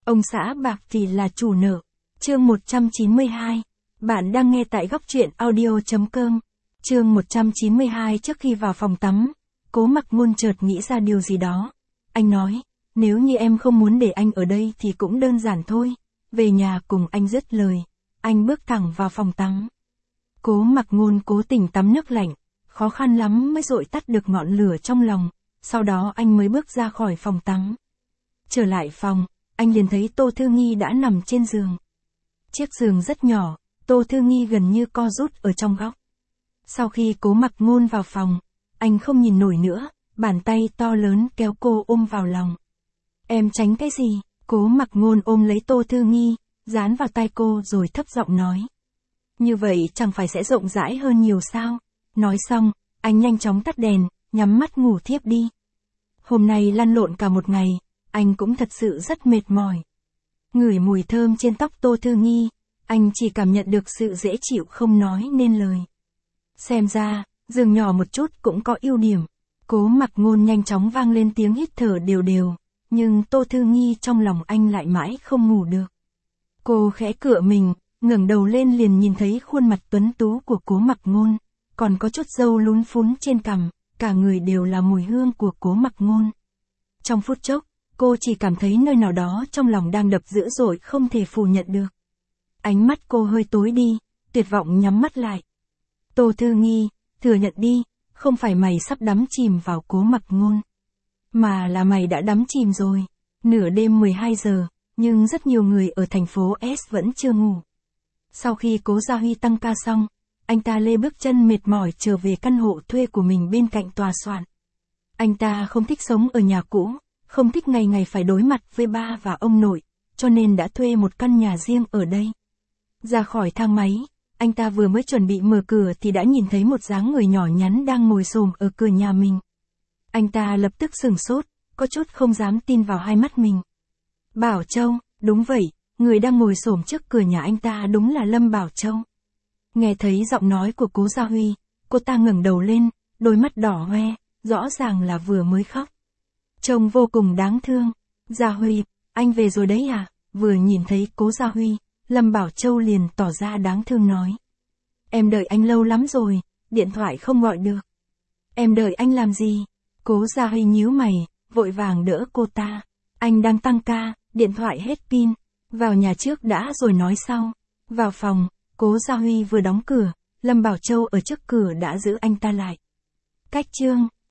Ông xã bạc thì là chủ nợ. Chương 192. Bạn đang nghe tại góc truyện audio.com. Chương 192. Trước khi vào phòng tắm, Cố Mặc Ngôn chợt nghĩ ra điều gì đó. Anh nói, nếu như em không muốn để anh ở đây thì cũng đơn giản thôi. Về nhà cùng anh. Dứt lời, anh bước thẳng vào phòng tắm. Cố Mặc Ngôn cố tình tắm nước lạnh, khó khăn lắm mới dội tắt được ngọn lửa trong lòng, sau đó anh mới bước ra khỏi phòng tắm. Trở lại phòng, anh liền thấy Tô Thư Nghi đã nằm trên giường. Chiếc giường rất nhỏ, Tô Thư Nghi gần như co rút ở trong góc. Sau khi Cố Mặc Ngôn vào phòng, anh không nhìn nổi nữa, bàn tay to lớn kéo cô ôm vào lòng. Em tránh cái gì? Cố Mặc Ngôn ôm lấy Tô Thư Nghi, dán vào tai cô rồi thấp giọng nói. Như vậy chẳng phải sẽ rộng rãi hơn nhiều sao? Nói xong, anh nhanh chóng tắt đèn, nhắm mắt ngủ thiếp đi. Hôm nay lăn lộn cả một ngày, anh cũng thật sự rất mệt mỏi. Ngửi mùi thơm trên tóc Tô Thư Nghi, anh chỉ cảm nhận được sự dễ chịu không nói nên lời. Xem ra, giường nhỏ một chút cũng có ưu điểm. Cố Mặc Ngôn nhanh chóng vang lên tiếng hít thở đều đều, nhưng Tô Thư Nghi trong lòng anh lại mãi không ngủ được. Cô khẽ cựa mình, ngẩng đầu lên liền nhìn thấy khuôn mặt tuấn tú của Cố Mặc Ngôn, còn có chút râu lún phún trên cằm, cả người đều là mùi hương của Cố Mặc Ngôn. Trong phút chốc, cô chỉ cảm thấy nơi nào đó trong lòng đang đập dữ dội không thể phủ nhận được. Ánh mắt cô hơi tối đi, tuyệt vọng nhắm mắt lại. Tô Thư Nghi, thừa nhận đi, không phải mày sắp đắm chìm vào Cố Mặc Ngôn, mà là mày đã đắm chìm rồi. Nửa đêm 12 giờ, nhưng rất nhiều người ở thành phố S vẫn chưa ngủ. Sau khi Cố Gia Huy tăng ca xong, anh ta lê bước chân mệt mỏi trở về căn hộ thuê của mình bên cạnh tòa soạn. Anh ta không thích sống ở nhà cũ, không thích ngày ngày phải đối mặt với ba và ông nội, cho nên đã thuê một căn nhà riêng ở đây. Ra khỏi thang máy, anh ta vừa mới chuẩn bị mở cửa thì đã nhìn thấy một dáng người nhỏ nhắn đang ngồi xổm ở cửa nhà mình. Anh ta lập tức sửng sốt, có chút không dám tin vào hai mắt mình. Bảo Châu, đúng vậy, người đang ngồi xổm trước cửa nhà anh ta đúng là Lâm Bảo Châu. Nghe thấy giọng nói của Cố Gia Huy, cô ta ngẩng đầu lên, đôi mắt đỏ hoe, rõ ràng là vừa mới khóc. Trông vô cùng đáng thương. Gia Huy, anh về rồi đấy à? Vừa nhìn thấy Cố Gia Huy, Lâm Bảo Châu liền tỏ ra đáng thương nói. Em đợi anh lâu lắm rồi, điện thoại không gọi được. Em đợi anh làm gì? Cố Gia Huy nhíu mày, vội vàng đỡ cô ta. Anh đang tăng ca, điện thoại hết pin. Vào nhà trước đã rồi nói sau. Vào phòng, Cố Gia Huy vừa đóng cửa, Lâm Bảo Châu ở trước cửa đã giữ anh ta lại. Cách chương